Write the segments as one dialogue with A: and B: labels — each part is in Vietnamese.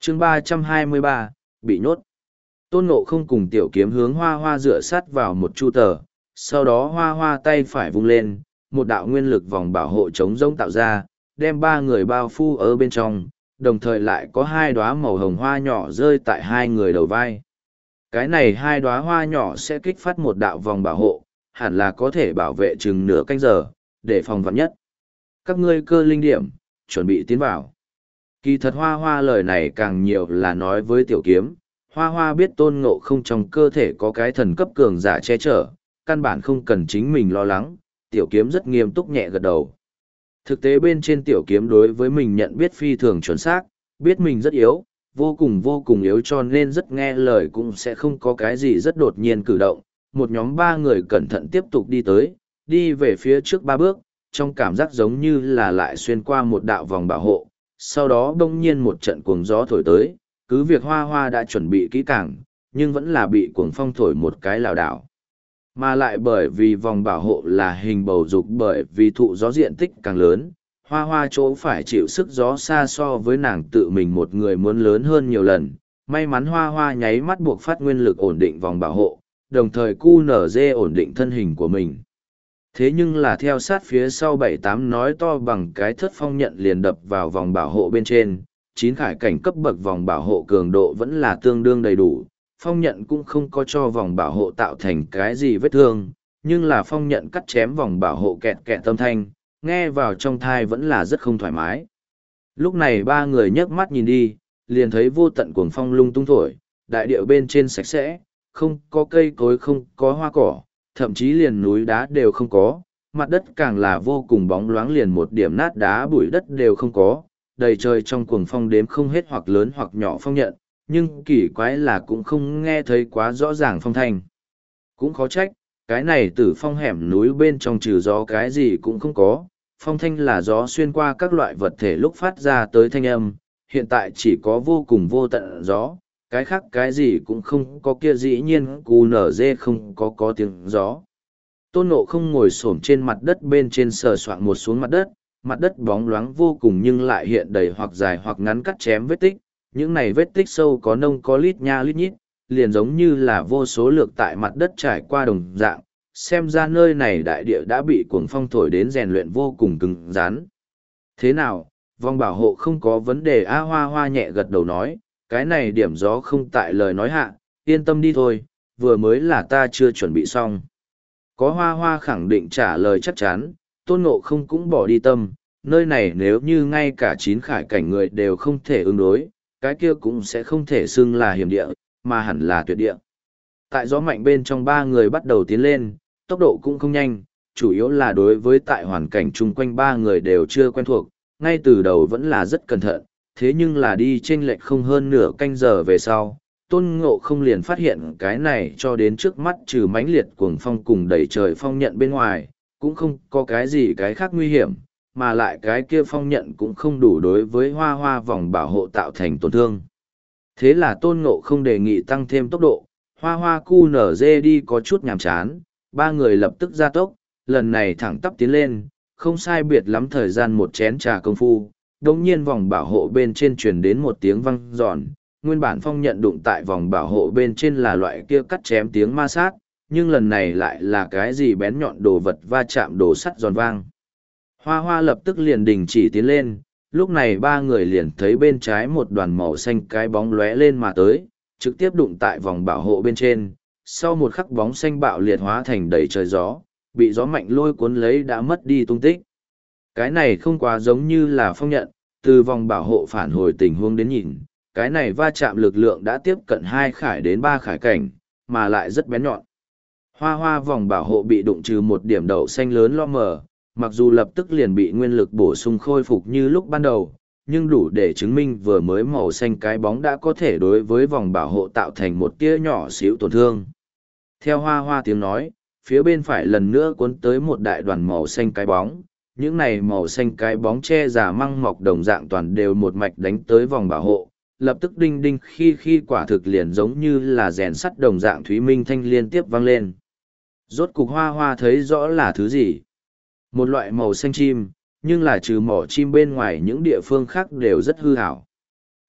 A: chương 323, bị nhốt. Tôn Ngộ không cùng tiểu kiếm hướng hoa hoa dựa sát vào một chu tờ, sau đó hoa hoa tay phải vung lên, một đạo nguyên lực vòng bảo hộ chống rỗng tạo ra, đem ba người bao phủ ở bên trong, đồng thời lại có hai đóa màu hồng hoa nhỏ rơi tại hai người đầu vai. Cái này hai đóa hoa nhỏ sẽ kích phát một đạo vòng bảo hộ, hẳn là có thể bảo vệ chừng nửa canh giờ, để phòng vạn nhất. Các ngươi cơ linh điểm, chuẩn bị tiến vào. Kỳ thật hoa hoa lời này càng nhiều là nói với tiểu kiếm, hoa hoa biết tôn ngộ không trong cơ thể có cái thần cấp cường giả che chở, căn bản không cần chính mình lo lắng, tiểu kiếm rất nghiêm túc nhẹ gật đầu. Thực tế bên trên tiểu kiếm đối với mình nhận biết phi thường chuẩn xác, biết mình rất yếu, vô cùng yếu cho nên rất nghe lời cũng sẽ không có cái gì rất đột nhiên cử động. Một nhóm ba người cẩn thận tiếp tục đi tới, đi về phía trước ba bước, trong cảm giác giống như là lại xuyên qua một đạo vòng bảo hộ, sau đó bỗng nhiên một trận cuồng gió thổi tới, cứ việc hoa hoa đã chuẩn bị kỹ càng, nhưng vẫn là bị cuồng phong thổi một cái lảo đảo. Mà lại bởi vì vòng bảo hộ là hình bầu dục bởi vì thụ gió diện tích càng lớn, hoa hoa chỗ phải chịu sức gió xa so với nàng tự mình một người muốn lớn hơn nhiều lần. May mắn hoa hoa nháy mắt buộc phát nguyên lực ổn định vòng bảo hộ, đồng thời QNZ ổn định thân hình của mình. Thế nhưng là theo sát phía sau 7-8 nói to bằng cái thất phong nhận liền đập vào vòng bảo hộ bên trên, 9 khải cảnh cấp bậc vòng bảo hộ cường độ vẫn là tương đương đầy đủ, phong nhận cũng không có cho vòng bảo hộ tạo thành cái gì vết thương, nhưng là phong nhận cắt chém vòng bảo hộ kẹt kẹt tâm thanh, nghe vào trong thai vẫn là rất không thoải mái. Lúc này ba người nhấc mắt nhìn đi, liền thấy vô tận cuồng phong lung tung thổi, đại điệu bên trên sạch sẽ, không có cây cối không có hoa cỏ, thậm chí liền núi đá đều không có, mặt đất càng là vô cùng bóng loáng liền một điểm nát đá bụi đất đều không có, đầy trời trong cuồng phong đếm không hết hoặc lớn hoặc nhỏ phong nhận, nhưng kỳ quái là cũng không nghe thấy quá rõ ràng phong thanh. Cũng khó trách, cái này từ phong hẻm núi bên trong trừ gió cái gì cũng không có, phong thanh là gió xuyên qua các loại vật thể lúc phát ra tới thanh âm, hiện tại chỉ có vô cùng vô tận gió, cái khác cái gì cũng không có kia dĩ nhiên cù nở dê không có tiếng gió. Tôn Ngộ không ngồi xổm trên mặt đất bên trên sờ soạng một xuống mặt đất bóng loáng vô cùng nhưng lại hiện đầy hoặc dài hoặc ngắn cắt chém vết tích, những này vết tích sâu có nông có lít nha lít nhít, liền giống như là vô số lược tại mặt đất trải qua đồng dạng, xem ra nơi này đại địa đã bị cuồng phong thổi đến rèn luyện vô cùng cứng rắn. Thế nào, vòng bảo hộ không có vấn đề a hoa hoa nhẹ gật đầu nói, cái này điểm gió không tại lời nói hạ, yên tâm đi thôi, vừa mới là ta chưa chuẩn bị xong. Có hoa hoa khẳng định trả lời chắc chắn, Tôn Ngộ không cũng bỏ đi tâm, nơi này nếu như ngay cả 9 khải cảnh người đều không thể ứng đối, cái kia cũng sẽ không thể xưng là hiểm địa, mà hẳn là tuyệt địa. Tại gió mạnh bên trong ba người bắt đầu tiến lên, tốc độ cũng không nhanh, chủ yếu là đối với tại hoàn cảnh chung quanh ba người đều chưa quen thuộc, ngay từ đầu vẫn là rất cẩn thận, thế nhưng là đi chênh lệch không hơn nửa canh giờ về sau, Tôn Ngộ không liền phát hiện cái này cho đến trước mắt trừ mãnh liệt cuồng phong cùng đẩy trời phong nhận bên ngoài, cũng không có cái gì cái khác nguy hiểm, mà lại cái kia phong nhận cũng không đủ đối với hoa hoa vòng bảo hộ tạo thành tổn thương. Thế là Tôn Ngộ không đề nghị tăng thêm tốc độ, hoa hoa cu nở dê đi có chút nhàm chán, ba người lập tức ra tốc, lần này thẳng tắp tiến lên, không sai biệt lắm thời gian một chén trà công phu, đồng nhiên vòng bảo hộ bên trên truyền đến một tiếng vang giòn, nguyên bản phong nhận đụng tại vòng bảo hộ bên trên là loại kia cắt chém tiếng ma sát, nhưng lần này lại là cái gì bén nhọn đồ vật va chạm đồ sắt giòn vang. Hoa hoa lập tức liền đình chỉ tiến lên, lúc này ba người liền thấy bên trái một đoàn màu xanh cái bóng lóe lên mà tới, trực tiếp đụng tại vòng bảo hộ bên trên, sau một khắc bóng xanh bạo liệt hóa thành đầy trời gió, bị gió mạnh lôi cuốn lấy đã mất đi tung tích. Cái này không quá giống như là phong nhận, từ vòng bảo hộ phản hồi tình huống đến nhìn, cái này va chạm lực lượng đã tiếp cận 2 khải đến 3 khải cảnh, mà lại rất bén nhọn. Hoa hoa vòng bảo hộ bị đụng trừ một điểm đậu xanh lớn lo mờ, mặc dù lập tức liền bị nguyên lực bổ sung khôi phục như lúc ban đầu, nhưng đủ để chứng minh vừa mới màu xanh cái bóng đã có thể đối với vòng bảo hộ tạo thành một tia nhỏ xíu tổn thương. Theo hoa hoa tiếng nói, phía bên phải lần nữa cuốn tới một đại đoàn màu xanh cái bóng, những này màu xanh cái bóng che giả măng mọc đồng dạng toàn đều một mạch đánh tới vòng bảo hộ, lập tức đinh đinh khi quả thực liền giống như là rèn sắt đồng dạng thúy minh thanh liên tiếp vang lên. Rốt cục hoa hoa thấy rõ là thứ gì? Một loại màu xanh chim, nhưng là trừ mỏ chim bên ngoài những địa phương khác đều rất hư hảo.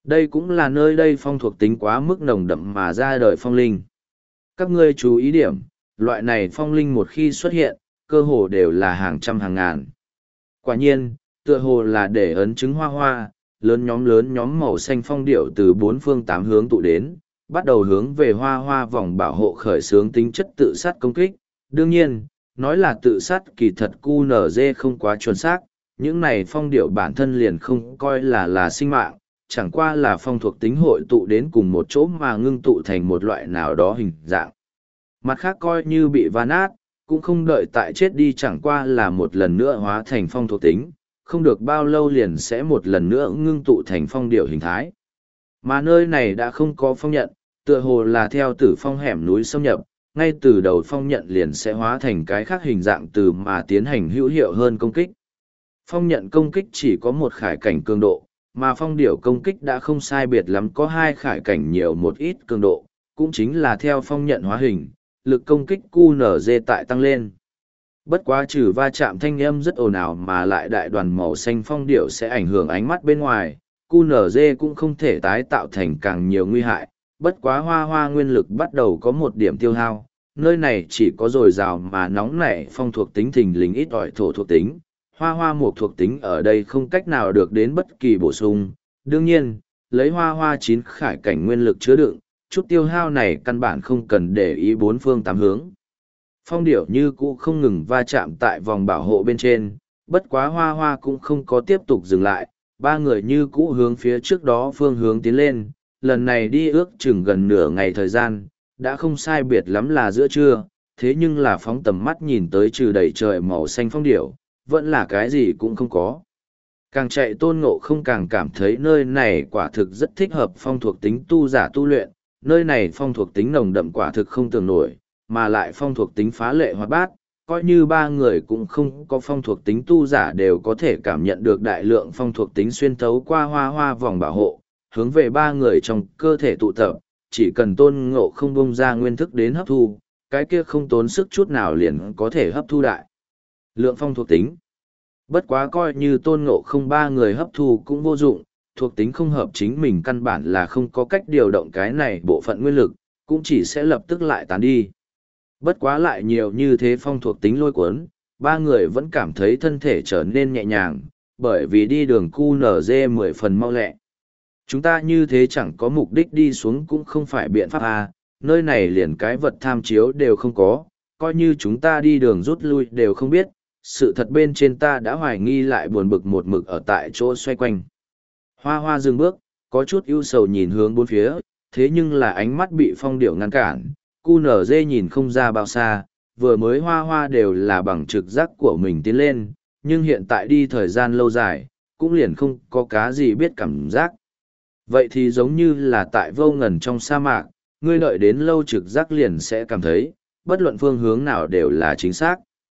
A: Đây cũng là nơi đây phong thuộc tính quá mức nồng đậm mà ra đời phong linh. Các ngươi chú ý điểm, loại này phong linh một khi xuất hiện, cơ hồ đều là hàng trăm hàng ngàn. Quả nhiên, tựa hồ là để ấn chứng hoa hoa, lớn nhóm màu xanh phong điệu từ bốn phương tám hướng tụ đến, bắt đầu hướng về hoa hoa vòng bảo hộ khởi xướng tính chất tự sát công kích. Đương nhiên, nói là tự sát kỳ thật QNZ không quá chuẩn xác, những này phong điệu bản thân liền không coi là sinh mạng, chẳng qua là phong thuộc tính hội tụ đến cùng một chỗ mà ngưng tụ thành một loại nào đó hình dạng. Mặt khác coi như bị va nát, cũng không đợi tại chết đi, chẳng qua là một lần nữa hóa thành phong thuộc tính, không được bao lâu liền sẽ một lần nữa ngưng tụ thành phong điệu hình thái. Mà nơi này đã không có phong nhận, tựa hồ là theo tử phong hẻm núi xâm nhập, ngay từ đầu phong nhận liền sẽ hóa thành cái khác hình dạng từ mà tiến hành hữu hiệu hơn công kích. Phong nhận công kích chỉ có một khải cảnh cường độ, mà phong điệu công kích đã không sai biệt lắm có hai khải cảnh nhiều một ít cường độ, cũng chính là theo phong nhận hóa hình, lực công kích QNZ tại tăng lên. Bất quá trừ va chạm thanh âm rất ồn ào mà lại đại đoàn màu xanh phong điệu sẽ ảnh hưởng ánh mắt bên ngoài, QNZ cũng không thể tái tạo thành càng nhiều nguy hại. Bất quá hoa hoa nguyên lực bắt đầu có một điểm tiêu hao, nơi này chỉ có dồi dào mà nóng nảy phong thuộc tính thình lình ít ỏi thổ thuộc tính, hoa hoa một thuộc tính ở đây không cách nào được đến bất kỳ bổ sung. Đương nhiên, lấy hoa hoa 9 khải cảnh nguyên lực chứa đựng, chút tiêu hao này căn bản không cần để ý bốn phương tám hướng. Phong điểu như cũ không ngừng va chạm tại vòng bảo hộ bên trên, bất quá hoa hoa cũng không có tiếp tục dừng lại, ba người như cũ hướng phía trước đó phương hướng tiến lên, lần này đi ước chừng gần nửa ngày thời gian, đã không sai biệt lắm là giữa trưa, thế nhưng là phóng tầm mắt nhìn tới trừ đầy trời màu xanh phong điểu, vẫn là cái gì cũng không có. Càng chạy Tôn Ngộ không càng cảm thấy nơi này quả thực rất thích hợp phong thuộc tính tu giả tu luyện, nơi này phong thuộc tính nồng đậm quả thực không tưởng nổi, mà lại phong thuộc tính phá lệ hoạt bát, coi như ba người cũng không có phong thuộc tính tu giả đều có thể cảm nhận được đại lượng phong thuộc tính xuyên thấu qua hoa hoa vòng bảo hộ, hướng về ba người trong cơ thể tụ tập, chỉ cần Tôn Ngộ không bung ra nguyên thức đến hấp thu, cái kia không tốn sức chút nào liền có thể hấp thu đại lượng phong thuộc tính. Bất quá coi như Tôn Ngộ không ba người hấp thu cũng vô dụng, thuộc tính không hợp chính mình căn bản là không có cách điều động cái này bộ phận nguyên lực, cũng chỉ sẽ lập tức lại tán đi. Bất quá lại nhiều như thế phong thuộc tính lôi cuốn, ba người vẫn cảm thấy thân thể trở nên nhẹ nhàng, bởi vì đi đường QNZ 10 phần mau lẹ. Chúng ta như thế chẳng có mục đích đi xuống cũng không phải biện pháp à, nơi này liền cái vật tham chiếu đều không có, coi như chúng ta đi đường rút lui đều không biết, sự thật bên trên ta đã hoài nghi lại buồn bực một mực ở tại chỗ xoay quanh. Hoa hoa dừng bước, có chút ưu sầu nhìn hướng bốn phía, thế nhưng là ánh mắt bị phong điệu ngăn cản, QNZ nhìn không ra bao xa, vừa mới hoa hoa đều là bằng trực giác của mình tiến lên, nhưng hiện tại đi thời gian lâu dài, cũng liền không có cá gì biết cảm giác. Vậy thì giống như là tại vô ngần trong sa mạc, ngươi đợi đến lâu trực giác liền sẽ cảm thấy, bất luận phương hướng nào đều là chính xác.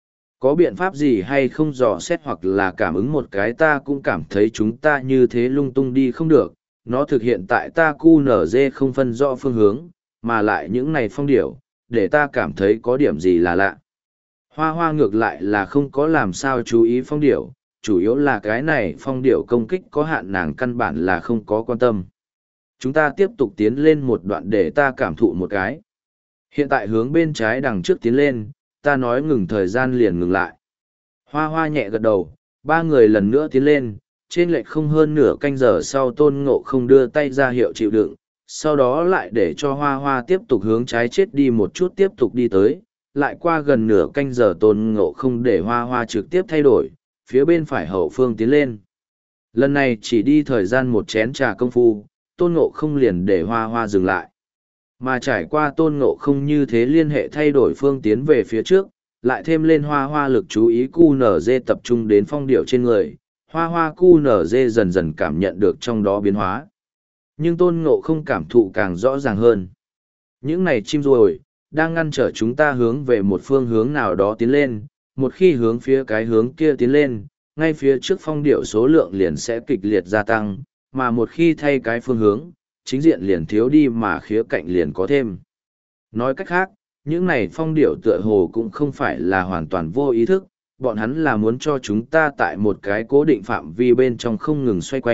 A: Có biện pháp gì hay không dò xét hoặc là cảm ứng một cái ta cũng cảm thấy chúng ta như thế lung tung đi không được, nó thực hiện tại ta QNZ không phân rõ phương hướng, mà lại những này phong điểu, để ta cảm thấy có điểm gì là lạ. Hoa hoa ngược lại là không có làm sao chú ý phong điểu, chủ yếu là cái này phong điểu công kích có hạn nàng căn bản là không có quan tâm. Chúng ta tiếp tục tiến lên một đoạn để ta cảm thụ một cái. Hiện tại hướng bên trái đằng trước tiến lên, ta nói ngừng thời gian liền ngừng lại. Hoa hoa nhẹ gật đầu, ba người lần nữa tiến lên, trên lệch không hơn nửa canh giờ sau Tôn Ngộ không đưa tay ra hiệu chịu đựng, sau đó lại để cho hoa hoa tiếp tục hướng trái chết đi một chút tiếp tục đi tới, lại qua gần nửa canh giờ Tôn Ngộ không để hoa hoa trực tiếp thay đổi, phía bên phải hậu phương tiến lên. Lần này chỉ đi thời gian một chén trà công phu, Tôn Ngộ không liền để hoa hoa dừng lại. Mà trải qua Tôn Ngộ không như thế liên hệ thay đổi phương tiến về phía trước, lại thêm lên hoa hoa lực chú ý QNZ tập trung đến phong điệu trên người, hoa hoa QNZ dần dần cảm nhận được trong đó biến hóa. Nhưng Tôn Ngộ không cảm thụ càng rõ ràng hơn. Những này chim ruồi, đang ngăn trở chúng ta hướng về một phương hướng nào đó tiến lên, một khi hướng phía cái hướng kia tiến lên, ngay phía trước phong điệu số lượng liền sẽ kịch liệt gia tăng, mà một khi thay cái phương hướng, chính diện liền thiếu đi mà khía cạnh liền có thêm. Nói cách khác, những này phong điệu tựa hồ cũng không phải là hoàn toàn vô ý thức, bọn hắn là muốn cho chúng ta tại một cái cố định phạm vi bên trong không ngừng xoay quanh,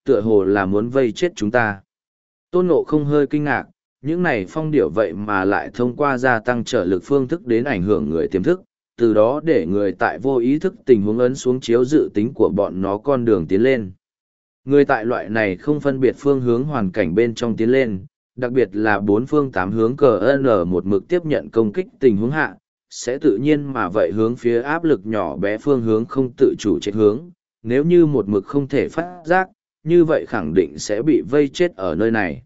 A: tựa hồ là muốn vây chết chúng ta. Tôn Ngộ không hơi kinh ngạc, những này phong điểu vậy mà lại thông qua gia tăng trở lực phương thức đến ảnh hưởng người tiềm thức, từ đó để người tại vô ý thức tình huống ấn xuống chiếu dự tính của bọn nó con đường tiến lên. Người tại loại này không phân biệt phương hướng hoàn cảnh bên trong tiến lên, đặc biệt là bốn phương tám hướng cờ N một mực tiếp nhận công kích tình huống hạ, sẽ tự nhiên mà vậy hướng phía áp lực nhỏ bé phương hướng không tự chủ chạy hướng, nếu như một mực không thể phát giác, như vậy khẳng định sẽ bị vây chết ở nơi này.